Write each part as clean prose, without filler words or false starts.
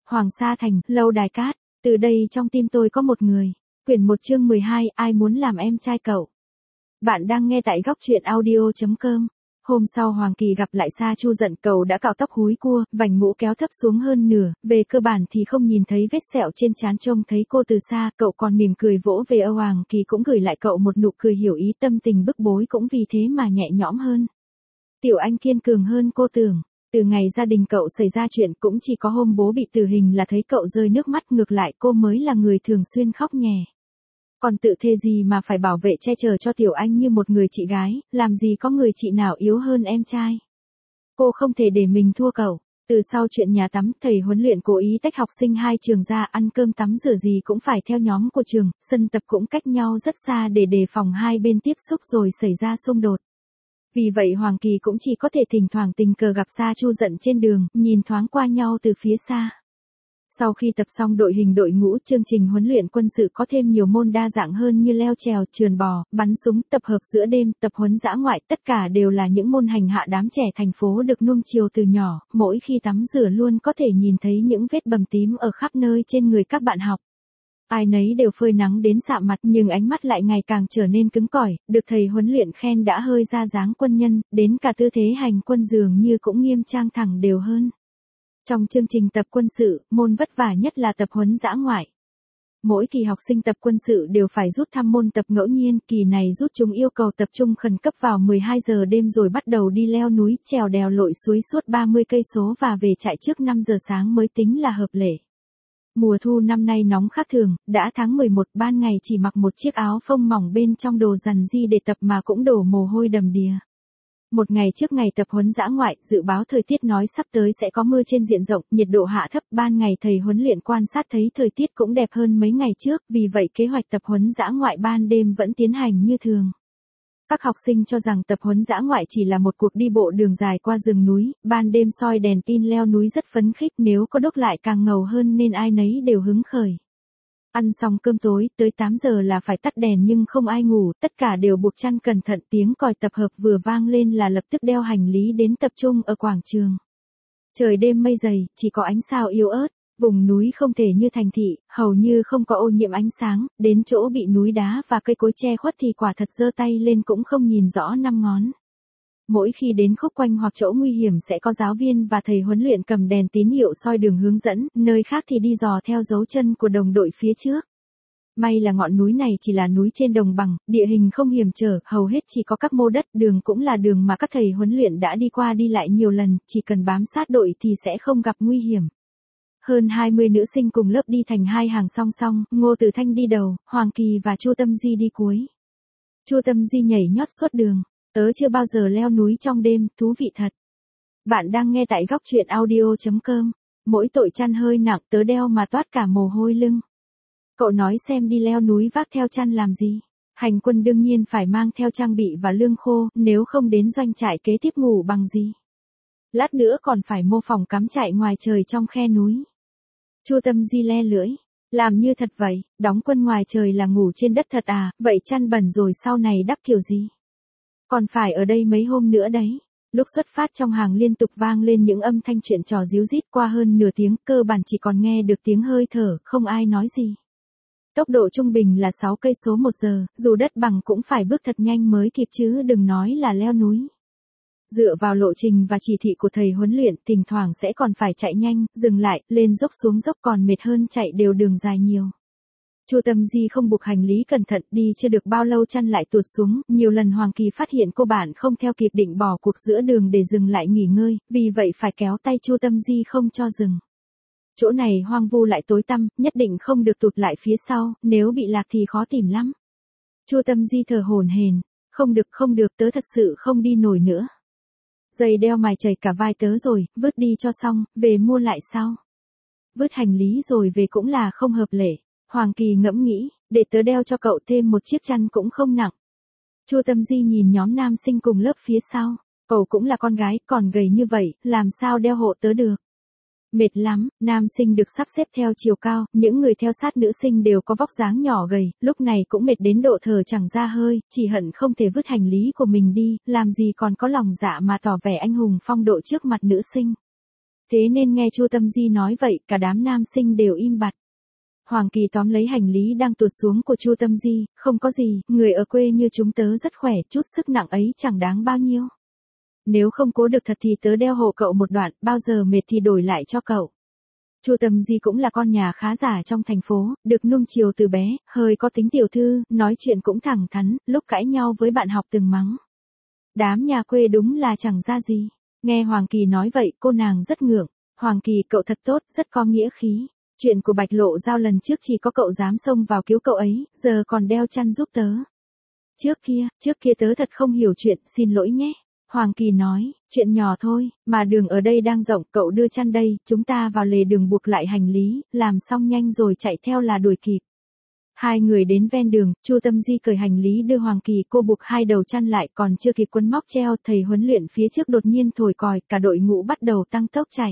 Hoàng Sa Thành, lâu đài cát, từ đây trong tim tôi có một người. Quyển 1 chương 12, ai muốn làm em trai cậu? Bạn đang nghe tại góc truyện audio.com. Hôm sau Hoàng Kỳ gặp lại Sa Chu giận, cậu đã cạo tóc húi cua, vành mũ kéo thấp xuống hơn nửa, về cơ bản thì không nhìn thấy vết sẹo trên trán, trông thấy cô từ xa, cậu còn mỉm cười vỗ về âu. Hoàng Kỳ cũng gửi lại cậu một nụ cười hiểu ý, tâm tình bức bối cũng vì thế mà nhẹ nhõm hơn. Tiểu Anh kiên cường hơn cô tưởng. Từ ngày gia đình cậu xảy ra chuyện, cũng chỉ có hôm bố bị tử hình là thấy cậu rơi nước mắt, ngược lại cô mới là người thường xuyên khóc nhè. Còn tự thề gì mà phải bảo vệ che chở cho Tiểu Anh như một người chị gái, làm gì có người chị nào yếu hơn em trai. Cô không thể để mình thua cậu. Từ sau chuyện nhà tắm, thầy huấn luyện cố ý tách học sinh hai trường ra, ăn cơm tắm rửa gì cũng phải theo nhóm của trường, sân tập cũng cách nhau rất xa để đề phòng hai bên tiếp xúc rồi xảy ra xung đột. Vì vậy Hoàng Kỳ cũng chỉ có thể thỉnh thoảng tình cờ gặp Sa Chu giận trên đường, nhìn thoáng qua nhau từ phía xa. Sau khi tập xong đội hình đội ngũ, chương trình huấn luyện quân sự có thêm nhiều môn đa dạng hơn như leo trèo, trườn bò, bắn súng, tập hợp giữa đêm, tập huấn dã ngoại, tất cả đều là những môn hành hạ đám trẻ thành phố được nuông chiều từ nhỏ, mỗi khi tắm rửa luôn có thể nhìn thấy những vết bầm tím ở khắp nơi trên người các bạn học. Ai nấy đều phơi nắng đến sạm mặt, nhưng ánh mắt lại ngày càng trở nên cứng cỏi, được thầy huấn luyện khen đã hơi ra dáng quân nhân, đến cả tư thế hành quân dường như cũng nghiêm trang thẳng đều hơn. Trong chương trình tập quân sự, môn vất vả nhất là tập huấn dã ngoại. Mỗi kỳ học sinh tập quân sự đều phải rút thăm môn tập ngẫu nhiên, kỳ này rút chúng yêu cầu tập trung khẩn cấp vào 12 giờ đêm rồi bắt đầu đi leo núi, trèo đèo lội suối suốt 30 cây số và về trại trước 5 giờ sáng mới tính là hợp lệ. Mùa thu năm nay nóng khác thường, đã tháng 11, ban ngày chỉ mặc một chiếc áo phông mỏng, bên trong đồ dằn di để tập mà cũng đổ mồ hôi đầm đìa. Một ngày trước ngày tập huấn dã ngoại, dự báo thời tiết nói sắp tới sẽ có mưa trên diện rộng, nhiệt độ hạ thấp, ban ngày thầy huấn luyện quan sát thấy thời tiết cũng đẹp hơn mấy ngày trước, vì vậy kế hoạch tập huấn dã ngoại ban đêm vẫn tiến hành như thường. Các học sinh cho rằng tập huấn dã ngoại chỉ là một cuộc đi bộ đường dài qua rừng núi, ban đêm soi đèn pin leo núi rất phấn khích, nếu có đốt lại càng ngầu hơn nên ai nấy đều hứng khởi. Ăn xong cơm tối, tới 8 giờ là phải tắt đèn nhưng không ai ngủ, tất cả đều buộc chăn cẩn thận, tiếng còi tập hợp vừa vang lên là lập tức đeo hành lý đến tập trung ở quảng trường. Trời đêm mây dày, chỉ có ánh sao yếu ớt, vùng núi không thể như thành thị, hầu như không có ô nhiễm ánh sáng, đến chỗ bị núi đá và cây cối che khuất thì quả thật giơ tay lên cũng không nhìn rõ năm ngón. Mỗi khi đến khúc quanh hoặc chỗ nguy hiểm sẽ có giáo viên và thầy huấn luyện cầm đèn tín hiệu soi đường hướng dẫn, nơi khác thì đi dò theo dấu chân của đồng đội phía trước. May là ngọn núi này chỉ là núi trên đồng bằng, địa hình không hiểm trở, hầu hết chỉ có các mô đất, đường cũng là đường mà các thầy huấn luyện đã đi qua đi lại nhiều lần, chỉ cần bám sát đội thì sẽ không gặp nguy hiểm. Hơn 20 nữ sinh cùng lớp đi thành hai hàng song song, Ngô Tử Thanh đi đầu, Hoàng Kỳ và Chu Tâm Di đi cuối. Chu Tâm Di nhảy nhót suốt đường. Tớ chưa bao giờ leo núi trong đêm, thú vị thật. Bạn đang nghe tại góc truyện audio.com. Mỗi tội chăn hơi nặng, tớ đeo mà toát cả mồ hôi lưng. Cậu nói xem đi leo núi vác theo chăn làm gì? Hành quân đương nhiên phải mang theo trang bị và lương khô, nếu không đến doanh trại kế tiếp ngủ bằng gì? Lát nữa còn phải mô phỏng cắm trại ngoài trời trong khe núi. Chu Tâm Di le lưỡi. Làm như thật vậy, đóng quân ngoài trời là ngủ trên đất thật à, vậy chăn bẩn rồi sau này đắp kiểu gì? Còn phải ở đây mấy hôm nữa đấy. Lúc xuất phát trong hàng liên tục vang lên những âm thanh chuyện trò ríu rít, qua hơn nửa tiếng, cơ bản chỉ còn nghe được tiếng hơi thở, không ai nói gì. Tốc độ trung bình là 6 cây số 1 giờ, dù đất bằng cũng phải bước thật nhanh mới kịp chứ đừng nói là leo núi. Dựa vào lộ trình và chỉ thị của thầy huấn luyện, thỉnh thoảng sẽ còn phải chạy nhanh, dừng lại, lên dốc xuống dốc, còn mệt hơn chạy đều đường dài nhiều. Chu Tâm Di không buộc hành lý cẩn thận, đi chưa được bao lâu chăn lại tuột xuống, nhiều lần Hoàng Kỳ phát hiện cô bạn không theo kịp, định bỏ cuộc giữa đường để dừng lại nghỉ ngơi, vì vậy phải kéo tay Chu Tâm Di không cho dừng. Chỗ này hoang vu lại tối tăm, nhất định không được tụt lại phía sau, nếu bị lạc thì khó tìm lắm. Chu Tâm Di thở hổn hển, không được, tớ thật sự không đi nổi nữa. Giày đeo mài chảy cả vai tớ rồi, vứt đi cho xong, về mua lại sau. Vứt hành lý rồi về cũng là không hợp lệ. Hoàng Kỳ ngẫm nghĩ, để tớ đeo cho cậu thêm một chiếc chăn cũng không nặng. Chu Tâm Di nhìn nhóm nam sinh cùng lớp phía sau, cậu cũng là con gái, còn gầy như vậy, làm sao đeo hộ tớ được. Mệt lắm, nam sinh được sắp xếp theo chiều cao, những người theo sát nữ sinh đều có vóc dáng nhỏ gầy, lúc này cũng mệt đến độ thở chẳng ra hơi, chỉ hận không thể vứt hành lý của mình đi, làm gì còn có lòng dạ mà tỏ vẻ anh hùng phong độ trước mặt nữ sinh. Thế nên nghe Chu Tâm Di nói vậy, cả đám nam sinh đều im bặt. Hoàng Kỳ tóm lấy hành lý đang tuột xuống của Chu Tâm Di, không có gì, người ở quê như chúng tớ rất khỏe, chút sức nặng ấy chẳng đáng bao nhiêu. Nếu không cố được thật thì tớ đeo hộ cậu một đoạn, bao giờ mệt thì đổi lại cho cậu. Chu Tâm Di cũng là con nhà khá giả trong thành phố, được nuông chiều từ bé, hơi có tính tiểu thư, nói chuyện cũng thẳng thắn, lúc cãi nhau với bạn học từng mắng. Đám nhà quê đúng là chẳng ra gì. Nghe Hoàng Kỳ nói vậy, cô nàng rất ngượng. Hoàng Kỳ, cậu thật tốt, rất có nghĩa khí. Chuyện của Bạch Lộ Giao lần trước chỉ có cậu dám xông vào cứu cậu ấy, giờ còn đeo chăn giúp tớ. Trước kia tớ thật không hiểu chuyện, xin lỗi nhé. Hoàng Kỳ nói, chuyện nhỏ thôi, mà đường ở đây đang rộng, cậu đưa chăn đây, chúng ta vào lề đường buộc lại hành lý, làm xong nhanh rồi chạy theo là đuổi kịp. Hai người đến ven đường, Chu Tâm Di cởi hành lý đưa Hoàng Kỳ, cô buộc hai đầu chăn lại, còn chưa kịp quấn móc treo, thầy huấn luyện phía trước đột nhiên thổi còi, cả đội ngũ bắt đầu tăng tốc chạy.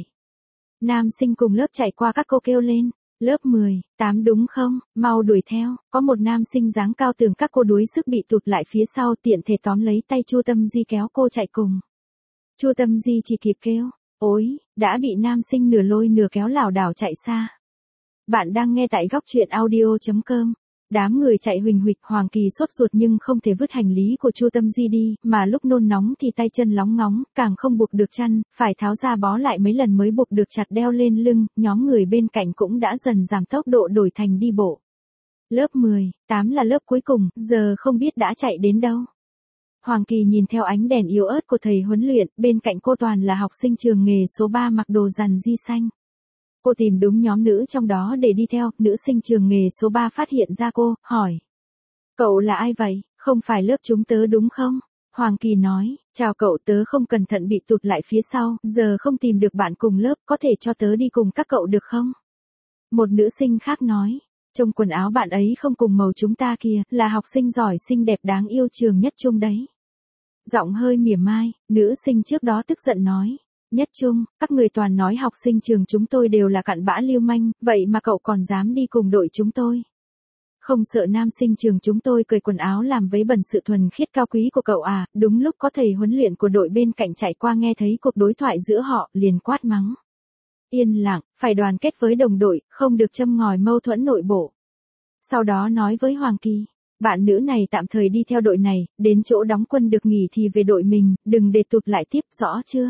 Nam sinh cùng lớp chạy qua, các cô kêu lên, lớp 10, 8 đúng không, mau đuổi theo. Có một nam sinh dáng cao tưởng các cô đuối sức bị tụt lại phía sau, tiện thể tóm lấy tay Chu Tâm Di kéo cô chạy cùng. Chu Tâm Di chỉ kịp kêu, ôi, đã bị nam sinh nửa lôi nửa kéo lảo đảo chạy xa. Bạn đang nghe tại góc truyện audio.com. Đám người chạy huỳnh huỵch, Hoàng Kỳ sốt ruột nhưng không thể vứt hành lý của Chu Tâm Di đi, mà lúc nôn nóng thì tay chân lóng ngóng, càng không buộc được chăn, phải tháo ra bó lại mấy lần mới buộc được chặt đeo lên lưng, nhóm người bên cạnh cũng đã dần giảm tốc độ đổi thành đi bộ. Lớp 10, 8 là lớp cuối cùng, giờ không biết đã chạy đến đâu. Hoàng Kỳ nhìn theo ánh đèn yếu ớt của thầy huấn luyện, bên cạnh cô toàn là học sinh trường nghề số 3 mặc đồ rằn di xanh. Cô tìm đúng nhóm nữ trong đó để đi theo, nữ sinh trường nghề số 3 phát hiện ra cô, hỏi. Cậu là ai vậy, không phải lớp chúng tớ đúng không? Hoàng Kỳ nói, chào cậu, tớ không cẩn thận bị tụt lại phía sau, giờ không tìm được bạn cùng lớp, có thể cho tớ đi cùng các cậu được không? Một nữ sinh khác nói, trông quần áo bạn ấy không cùng màu chúng ta kìa, là học sinh giỏi xinh đẹp đáng yêu trường Nhất Trung đấy. Giọng hơi mỉa mai, nữ sinh trước đó tức giận nói. Nhất Trung, các người toàn nói học sinh trường chúng tôi đều là cặn bã lưu manh, vậy mà cậu còn dám đi cùng đội chúng tôi. Không sợ nam sinh trường chúng tôi cởi quần áo làm vấy bẩn sự thuần khiết cao quý của cậu à? Đúng lúc có thầy huấn luyện của đội bên cạnh chạy qua nghe thấy cuộc đối thoại giữa họ, liền quát mắng. Yên lặng, phải đoàn kết với đồng đội, không được châm ngòi mâu thuẫn nội bộ. Sau đó nói với Hoàng Kỳ, bạn nữ này tạm thời đi theo đội này, đến chỗ đóng quân được nghỉ thì về đội mình, đừng để tụt lại tiếp, rõ chưa?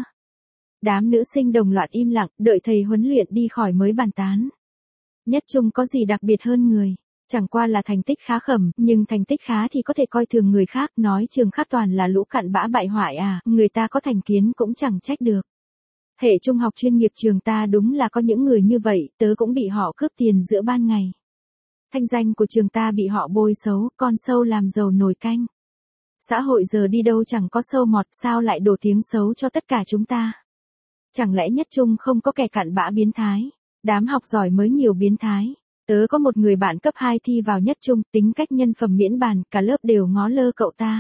Đám nữ sinh đồng loạt im lặng, đợi thầy huấn luyện đi khỏi mới bàn tán. Nhất Trung có gì đặc biệt hơn người? Chẳng qua là thành tích khá khẩm, nhưng thành tích khá thì có thể coi thường người khác, nói trường khác toàn là lũ cặn bã bại hoại à, người ta có thành kiến cũng chẳng trách được. Hệ trung học chuyên nghiệp trường ta đúng là có những người như vậy, tớ cũng bị họ cướp tiền giữa ban ngày. Thanh danh của trường ta bị họ bôi xấu, con sâu làm dầu nồi canh. Xã hội giờ đi đâu chẳng có sâu mọt, sao lại đổ tiếng xấu cho tất cả chúng ta? Chẳng lẽ Nhất Trung không có kẻ cặn bã biến thái? Đám học giỏi mới nhiều biến thái. Tớ có một người bạn cấp 2 thi vào Nhất Trung, tính cách nhân phẩm miễn bàn, cả lớp đều ngó lơ cậu ta.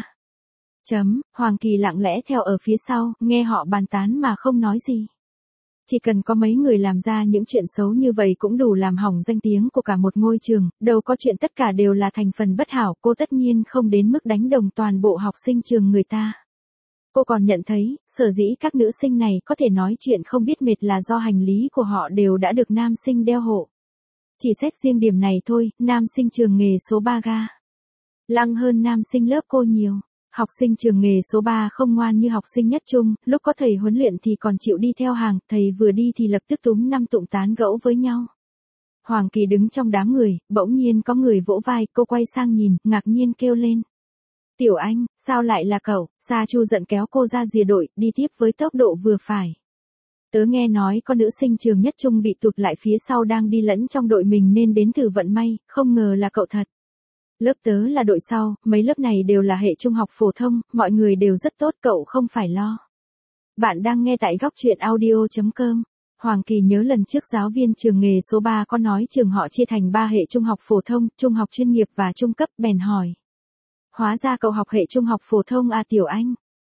Hoàng Kỳ lặng lẽ theo ở phía sau, nghe họ bàn tán mà không nói gì. Chỉ cần có mấy người làm ra những chuyện xấu như vậy cũng đủ làm hỏng danh tiếng của cả một ngôi trường, đâu có chuyện tất cả đều là thành phần bất hảo, cô tất nhiên không đến mức đánh đồng toàn bộ học sinh trường người ta. Cô còn nhận thấy, sở dĩ các nữ sinh này có thể nói chuyện không biết mệt là do hành lý của họ đều đã được nam sinh đeo hộ. Chỉ xét riêng điểm này thôi, nam sinh trường nghề số 3 ga lăng hơn nam sinh lớp cô nhiều. Học sinh trường nghề số 3 không ngoan như học sinh Nhất Trung, lúc có thầy huấn luyện thì còn chịu đi theo hàng, thầy vừa đi thì lập tức túm năm tụm tán gẫu với nhau. Hoàng Kỳ đứng trong đám người, bỗng nhiên có người vỗ vai, cô quay sang nhìn, ngạc nhiên kêu lên. Tiểu Anh, sao lại là cậu? Sa Chu giận kéo cô ra rìa đội, đi tiếp với tốc độ vừa phải. Tớ nghe nói có nữ sinh trường Nhất Trung bị tụt lại phía sau đang đi lẫn trong đội mình nên đến thử vận may, không ngờ là cậu thật. Lớp tớ là đội sau, mấy lớp này đều là hệ trung học phổ thông, mọi người đều rất tốt, cậu không phải lo. Bạn đang nghe tại góc truyện audio.com. Hoàng Kỳ nhớ lần trước giáo viên trường nghề số 3 có nói trường họ chia thành 3 hệ trung học phổ thông, trung học chuyên nghiệp và trung cấp, bèn hỏi. Hóa ra cậu học hệ trung học phổ thông à Tiểu Anh?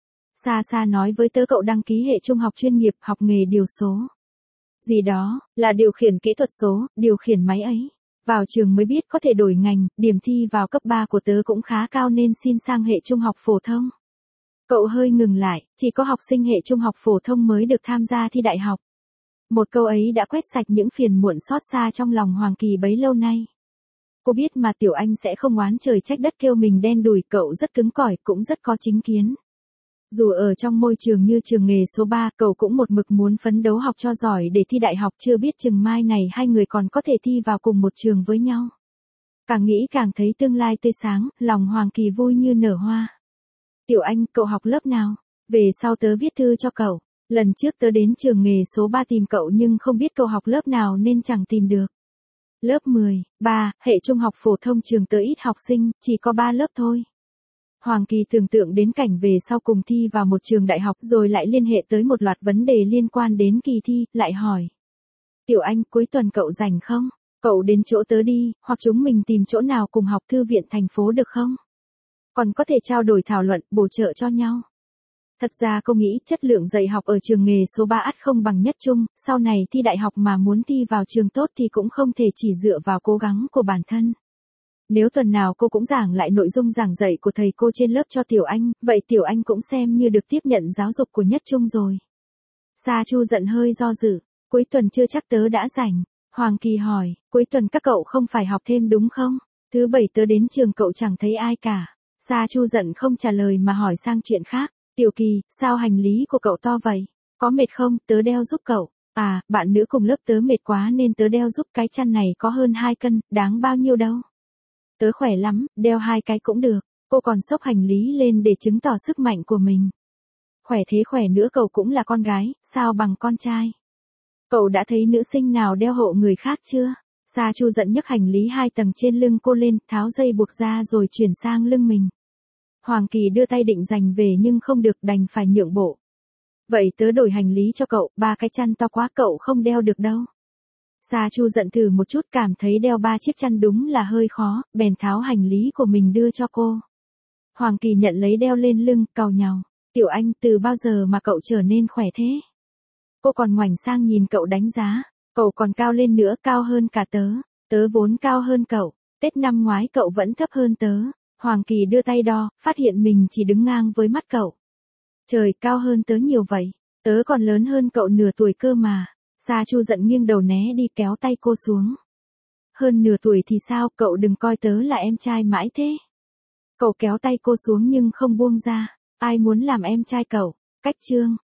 Sa nói với tớ cậu đăng ký hệ trung học chuyên nghiệp, học nghề điều số. Gì đó, là điều khiển kỹ thuật số, điều khiển máy ấy. Vào trường mới biết có thể đổi ngành, điểm thi vào cấp 3 của tớ cũng khá cao nên xin sang hệ trung học phổ thông. Cậu hơi ngừng lại, chỉ có học sinh hệ trung học phổ thông mới được tham gia thi đại học. Một câu ấy đã quét sạch những phiền muộn xót xa trong lòng Hoàng Kỳ bấy lâu nay. Cô biết mà Tiểu Anh sẽ không oán trời trách đất kêu mình đen đủi, cậu rất cứng cỏi, cũng rất có chính kiến. Dù ở trong môi trường như trường nghề số 3, cậu cũng một mực muốn phấn đấu học cho giỏi để thi đại học, chưa biết chừng mai này hai người còn có thể thi vào cùng một trường với nhau. Càng nghĩ càng thấy tương lai tươi sáng, lòng Hoàng Kỳ vui như nở hoa. Tiểu Anh, cậu học lớp nào? Về sau tớ viết thư cho cậu. Lần trước tớ đến trường nghề số 3 tìm cậu nhưng không biết cậu học lớp nào nên chẳng tìm được. Lớp 10, 3, hệ trung học phổ thông trường tớ ít học sinh, chỉ có 3 lớp thôi. Hoàng Kỳ tưởng tượng đến cảnh về sau cùng thi vào một trường đại học rồi lại liên hệ tới một loạt vấn đề liên quan đến kỳ thi, lại hỏi. Tiểu Anh, cuối tuần cậu rảnh không? Cậu đến chỗ tớ đi, hoặc chúng mình tìm chỗ nào cùng học thư viện thành phố được không? Còn có thể trao đổi thảo luận, bổ trợ cho nhau. Thật ra cô nghĩ chất lượng dạy học ở trường nghề số 3 ắt không bằng nhất trung, sau này thi đại học mà muốn thi vào trường tốt thì cũng không thể chỉ dựa vào cố gắng của bản thân. Nếu tuần nào cô cũng giảng lại nội dung giảng dạy của thầy cô trên lớp cho Tiểu Anh, vậy Tiểu Anh cũng xem như được tiếp nhận giáo dục của nhất trung rồi. Sa Chu giận hơi do dự, cuối tuần chưa chắc tớ đã rảnh. Hoàng Kỳ hỏi, cuối tuần các cậu không phải học thêm đúng không? Thứ bảy tớ đến trường cậu chẳng thấy ai cả. Sa Chu giận không trả lời mà hỏi sang chuyện khác. Tiểu Kỳ, sao hành lý của cậu to vậy? Có mệt không, tớ đeo giúp cậu. À, bạn nữ cùng lớp tớ mệt quá nên tớ đeo giúp, cái chăn này có hơn 2 cân, đáng bao nhiêu đâu. Tớ khỏe lắm, đeo 2 cái cũng được. Cô còn xốc hành lý lên để chứng tỏ sức mạnh của mình. Khỏe thế khỏe nữa, cậu cũng là con gái, sao bằng con trai? Cậu đã thấy nữ sinh nào đeo hộ người khác chưa? Sa Chu giận nhấc hành lý 2 tầng trên lưng cô lên, tháo dây buộc ra rồi chuyển sang lưng mình. Hoàng Kỳ đưa tay định giành về nhưng không được, đành phải nhượng bộ. Vậy tớ đổi hành lý cho cậu, 3 cái chăn to quá cậu không đeo được đâu. Sa Chu giận thử một chút, cảm thấy đeo 3 chiếc chăn đúng là hơi khó, bèn tháo hành lý của mình đưa cho cô. Hoàng Kỳ nhận lấy đeo lên lưng, càu nhàu. Tiểu Anh, từ bao giờ mà cậu trở nên khỏe thế? Cô còn ngoảnh sang nhìn cậu đánh giá. Cậu còn cao lên nữa, cao hơn cả tớ. Tớ vốn cao hơn cậu. Tết năm ngoái cậu vẫn thấp hơn tớ. Hoàng Kỳ đưa tay đo, phát hiện mình chỉ đứng ngang với mắt cậu. Trời, cao hơn tớ nhiều vậy. Tớ còn lớn hơn cậu nửa tuổi cơ mà. Sa Chu giận nghiêng đầu né đi, kéo tay cô xuống. Hơn nửa tuổi thì sao, cậu đừng coi tớ là em trai mãi thế. Cậu kéo tay cô xuống nhưng không buông ra. Ai muốn làm em trai cậu? Cách chương.